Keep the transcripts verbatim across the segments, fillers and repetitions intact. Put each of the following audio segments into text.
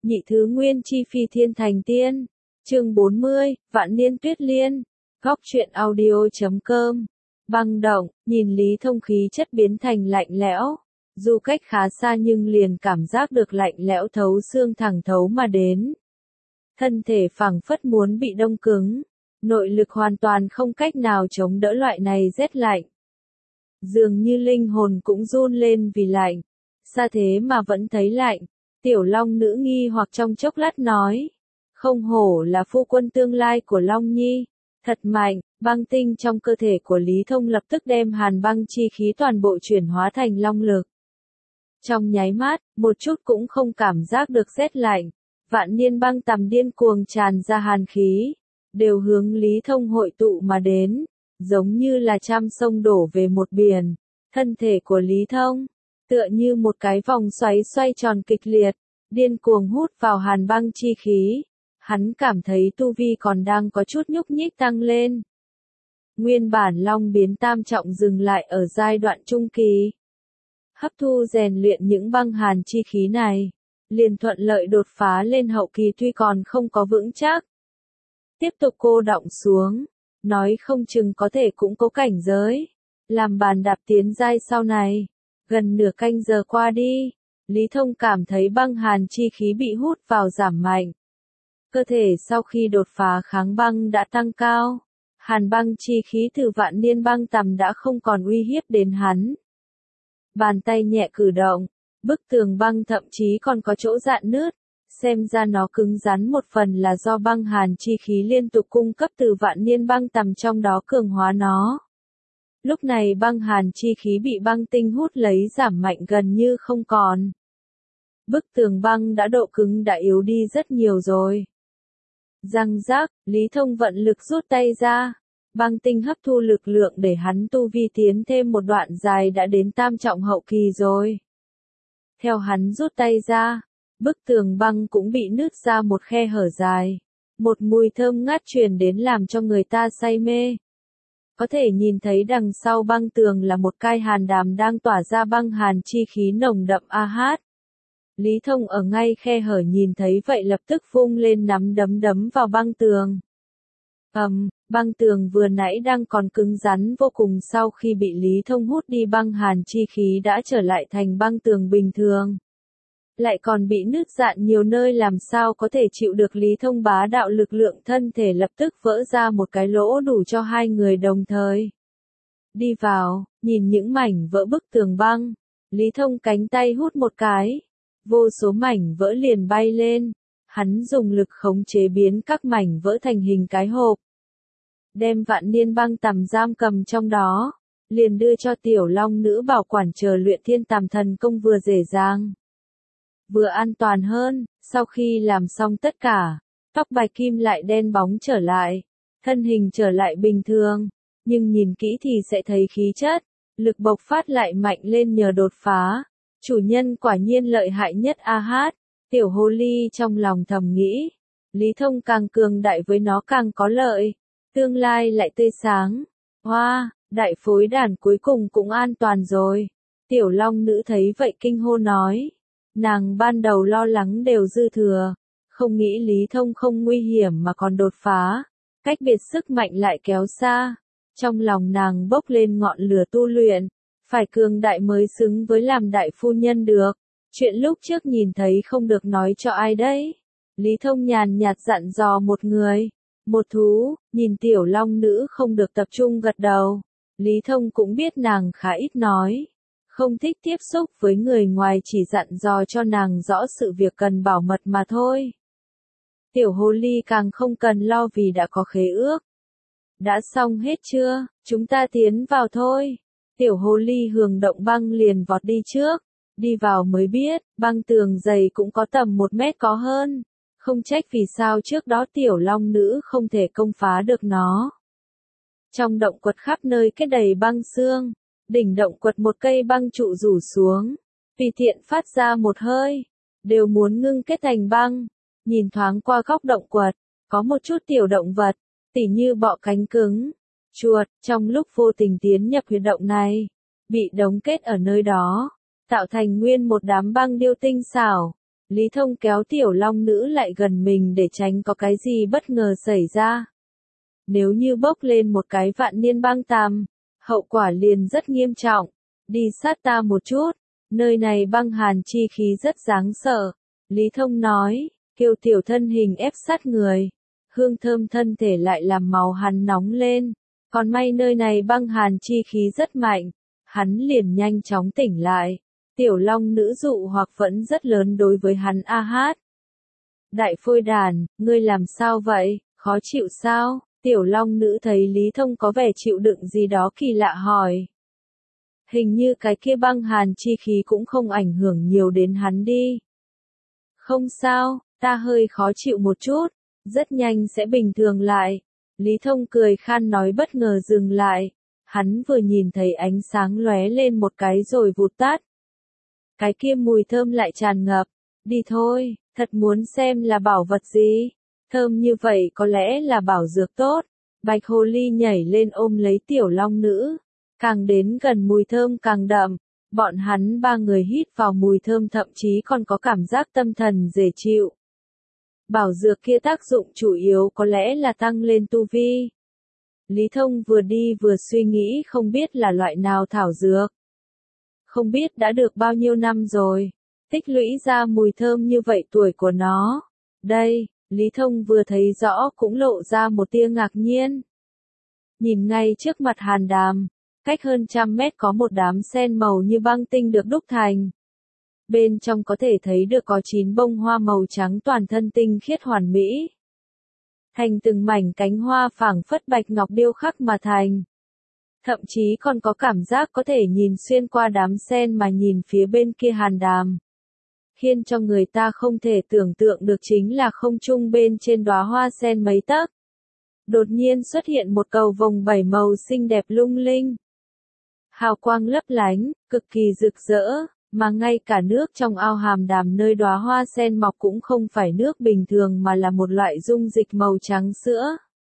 Nhị thứ nguyên chi phi thiên thành tiên. Chương bốn mươi, Vạn niên tuyết liên. Góc truyện audio chấm com. Băng động, nhìn Lý Thông khí chất biến thành lạnh lẽo. Dù cách khá xa nhưng liền cảm giác được lạnh lẽo thấu xương thẳng thấu mà đến. Thân thể phảng phất muốn bị đông cứng. Nội lực hoàn toàn không cách nào chống đỡ loại này rét lạnh. Dường như linh hồn cũng run lên vì lạnh. Xa thế mà vẫn thấy lạnh. Tiểu Long nữ nghi hoặc trong chốc lát nói. Không hổ là phu quân tương lai của Long Nhi. Thật mạnh, băng tinh trong cơ thể của Lý Thông lập tức đem hàn băng chi khí toàn bộ chuyển hóa thành long lực. Trong nháy mắt, một chút cũng không cảm giác được rét lạnh. Vạn niên băng tầm điên cuồng tràn ra hàn khí. Đều hướng Lý Thông hội tụ mà đến. Giống như là trăm sông đổ về một biển. Thân thể của Lý Thông tựa như một cái vòng xoáy xoay tròn kịch liệt, điên cuồng hút vào hàn băng chi khí. Hắn cảm thấy tu vi còn đang có chút nhúc nhích tăng lên. Nguyên bản long biến tam trọng dừng lại ở giai đoạn trung kỳ. Hấp thu rèn luyện những băng hàn chi khí này, liền thuận lợi đột phá lên hậu kỳ tuy còn không có vững chắc. Tiếp tục cô đọng xuống, nói không chừng có thể cũng có cảnh giới, làm bàn đạp tiến giai sau này. Gần nửa canh giờ qua đi, Lý Thông cảm thấy băng hàn chi khí bị hút vào giảm mạnh. Cơ thể sau khi đột phá kháng băng đã tăng cao. Hàn băng chi khí từ vạn niên băng tầm đã không còn uy hiếp đến hắn. Bàn tay nhẹ cử động, bức tường băng thậm chí còn có chỗ rạn nứt. Xem ra nó cứng rắn một phần là do băng hàn chi khí liên tục cung cấp từ vạn niên băng tầm trong đó cường hóa nó. Lúc này băng hàn chi khí bị băng tinh hút lấy giảm mạnh gần như không còn. Bức tường băng đã độ cứng đã yếu đi rất nhiều rồi. Răng rác, Lý Thông vận lực rút tay ra. Băng tinh hấp thu lực lượng để hắn tu vi tiến thêm một đoạn dài đã đến tam trọng hậu kỳ rồi. Theo hắn rút tay ra, bức tường băng cũng bị nứt ra một khe hở dài. Một mùi thơm ngát truyền đến làm cho người ta say mê. Có thể nhìn thấy đằng sau băng tường là một cai hàn đàm đang tỏa ra băng hàn chi khí nồng đậm a hát. Lý Thông ở ngay khe hở nhìn thấy vậy lập tức vung lên nắm đấm đấm vào băng tường. Ầm, um, băng tường vừa nãy đang còn cứng rắn vô cùng sau khi bị Lý Thông hút đi băng hàn chi khí đã trở lại thành băng tường bình thường. Lại còn bị nứt rạn nhiều nơi làm sao có thể chịu được Lý Thông bá đạo lực lượng thân thể lập tức vỡ ra một cái lỗ đủ cho hai người đồng thời. Đi vào, nhìn những mảnh vỡ bức tường băng, Lý Thông cánh tay hút một cái. Vô số mảnh vỡ liền bay lên, hắn dùng lực khống chế biến các mảnh vỡ thành hình cái hộp. Đem vạn niên băng tầm giam cầm trong đó, liền đưa cho tiểu long nữ bảo quản chờ luyện thiên tàm thần công vừa dễ dàng. Vừa an toàn hơn, sau khi làm xong tất cả, tóc bạch kim lại đen bóng trở lại, thân hình trở lại bình thường, nhưng nhìn kỹ thì sẽ thấy khí chất, lực bộc phát lại mạnh lên nhờ đột phá. Chủ nhân quả nhiên lợi hại nhất a hát, tiểu hồ ly trong lòng thầm nghĩ. Lý Thông càng cường đại với nó càng có lợi, tương lai lại tươi sáng. Hoa, đại phối đàn cuối cùng cũng an toàn rồi. Tiểu long nữ thấy vậy kinh hô nói. Nàng ban đầu lo lắng đều dư thừa, không nghĩ Lý Thông không nguy hiểm mà còn đột phá, cách biệt sức mạnh lại kéo xa. Trong lòng nàng bốc lên ngọn lửa tu luyện. Phải cường đại mới xứng với làm đại phu nhân được. Chuyện lúc trước nhìn thấy không được nói cho ai đấy. Lý Thông nhàn nhạt dặn dò một người. Một thú, nhìn tiểu long nữ không được tập trung gật đầu. Lý Thông cũng biết nàng khá ít nói. Không thích tiếp xúc với người ngoài, chỉ dặn dò cho nàng rõ sự việc cần bảo mật mà thôi. Tiểu hồ ly càng không cần lo vì đã có khế ước. Đã xong hết chưa, chúng ta tiến vào thôi. Tiểu hồ ly hường động băng liền vọt đi trước, đi vào mới biết, băng tường dày cũng có tầm một mét có hơn, không trách vì sao trước đó tiểu long nữ không thể công phá được nó. Trong động quật khắp nơi kết đầy băng xương, đỉnh động quật một cây băng trụ rủ xuống, tùy tiện phát ra một hơi, đều muốn ngưng kết thành băng. Nhìn thoáng qua góc động quật, có một chút tiểu động vật, tỉ như bọ cánh cứng. Chuột, trong lúc vô tình tiến nhập huyệt động này, bị đóng kết ở nơi đó, tạo thành nguyên một đám băng điêu tinh xảo. Lý Thông kéo tiểu long nữ lại gần mình để tránh có cái gì bất ngờ xảy ra. Nếu như bốc lên một cái vạn niên băng tàm, hậu quả liền rất nghiêm trọng. Đi sát ta một chút, nơi này băng hàn chi khí rất đáng sợ. Lý Thông nói, kêu tiểu thân hình ép sát người. Hương thơm thân thể lại làm máu hắn nóng lên. Còn may nơi này băng hàn chi khí rất mạnh. Hắn liền nhanh chóng tỉnh lại. Tiểu long nữ dụ hoặc vẫn rất lớn đối với hắn a hát. Đại phôi đàn, ngươi làm sao vậy, khó chịu sao? Tiểu long nữ thấy Lý Thông có vẻ chịu đựng gì đó kỳ lạ hỏi. Hình như cái kia băng hàn chi khí cũng không ảnh hưởng nhiều đến hắn đi. Không sao, ta hơi khó chịu một chút, rất nhanh sẽ bình thường lại. Lý Thông cười khan nói bất ngờ dừng lại. Hắn vừa nhìn thấy ánh sáng lóe lên một cái rồi vụt tắt. Cái kia mùi thơm lại tràn ngập. Đi thôi, thật muốn xem là bảo vật gì. Thơm như vậy có lẽ là bảo dược tốt. Bạch hồ ly nhảy lên ôm lấy tiểu long nữ. Càng đến gần mùi thơm càng đậm. Bọn hắn ba người hít vào mùi thơm thậm chí còn có cảm giác tâm thần dễ chịu. Bảo dược kia tác dụng chủ yếu có lẽ là tăng lên tu vi. Lý Thông vừa đi vừa suy nghĩ không biết là loại nào thảo dược. Không biết đã được bao nhiêu năm rồi. Tích lũy ra mùi thơm như vậy tuổi của nó. Đây, Lý Thông vừa thấy rõ cũng lộ ra một tia ngạc nhiên. Nhìn ngay trước mặt hàn đàm, cách hơn trăm mét có một đám sen màu như băng tinh được đúc thành. Bên trong có thể thấy được có chín bông hoa màu trắng toàn thân tinh khiết hoàn mỹ. Thành từng mảnh cánh hoa phảng phất bạch ngọc điêu khắc mà thành. Thậm chí còn có cảm giác có thể nhìn xuyên qua đám sen mà nhìn phía bên kia hàn đàm. Khiến cho người ta không thể tưởng tượng được chính là không trung bên trên đóa hoa sen mấy tấc. Đột nhiên xuất hiện một cầu vồng bảy màu xinh đẹp lung linh. Hào quang lấp lánh, cực kỳ rực rỡ, mà ngay cả nước trong ao hàm đàm nơi đóa hoa sen mọc cũng không phải nước bình thường mà là một loại dung dịch màu trắng sữa.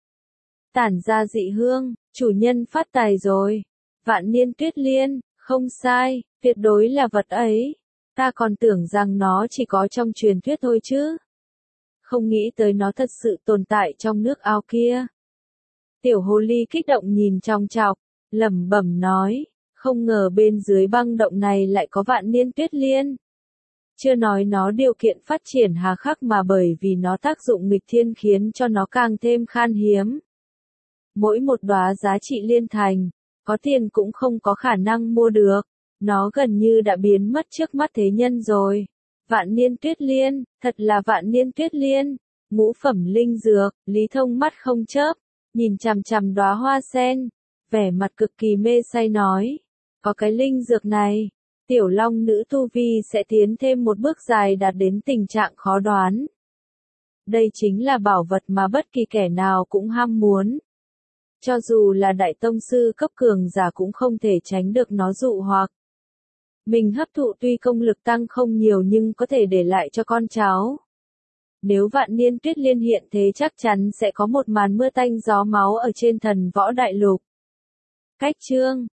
Tản ra dị hương, chủ nhân phát tài rồi. Vạn niên tuyết liên, không sai, tuyệt đối là vật ấy. Ta còn tưởng rằng nó chỉ có trong truyền thuyết thôi chứ. Không nghĩ tới nó thật sự tồn tại trong nước ao kia. Tiểu hồ ly kích động nhìn trong chọc, lẩm bẩm nói, không ngờ bên dưới băng động này lại có vạn niên tuyết liên. Chưa nói nó điều kiện phát triển hà khắc mà bởi vì nó tác dụng nghịch thiên khiến cho nó càng thêm khan hiếm. Mỗi một đóa giá trị liên thành, có tiền cũng không có khả năng mua được. Nó gần như đã biến mất trước mắt thế nhân rồi. Vạn niên tuyết liên, thật là vạn niên tuyết liên. Ngũ phẩm linh dược, Lý Thông mắt không chớp, nhìn chằm chằm đóa hoa sen, vẻ mặt cực kỳ mê say nói. Có cái linh dược này, tiểu long nữ tu vi sẽ tiến thêm một bước dài đạt đến tình trạng khó đoán. Đây chính là bảo vật mà bất kỳ kẻ nào cũng ham muốn. Cho dù là đại tông sư cấp cường giả cũng không thể tránh được nó dụ hoặc. Mình hấp thụ tuy công lực tăng không nhiều nhưng có thể để lại cho con cháu. Nếu vạn niên tuyết liên hiện thế chắc chắn sẽ có một màn mưa tanh gió máu ở trên thần võ đại lục. Cách chương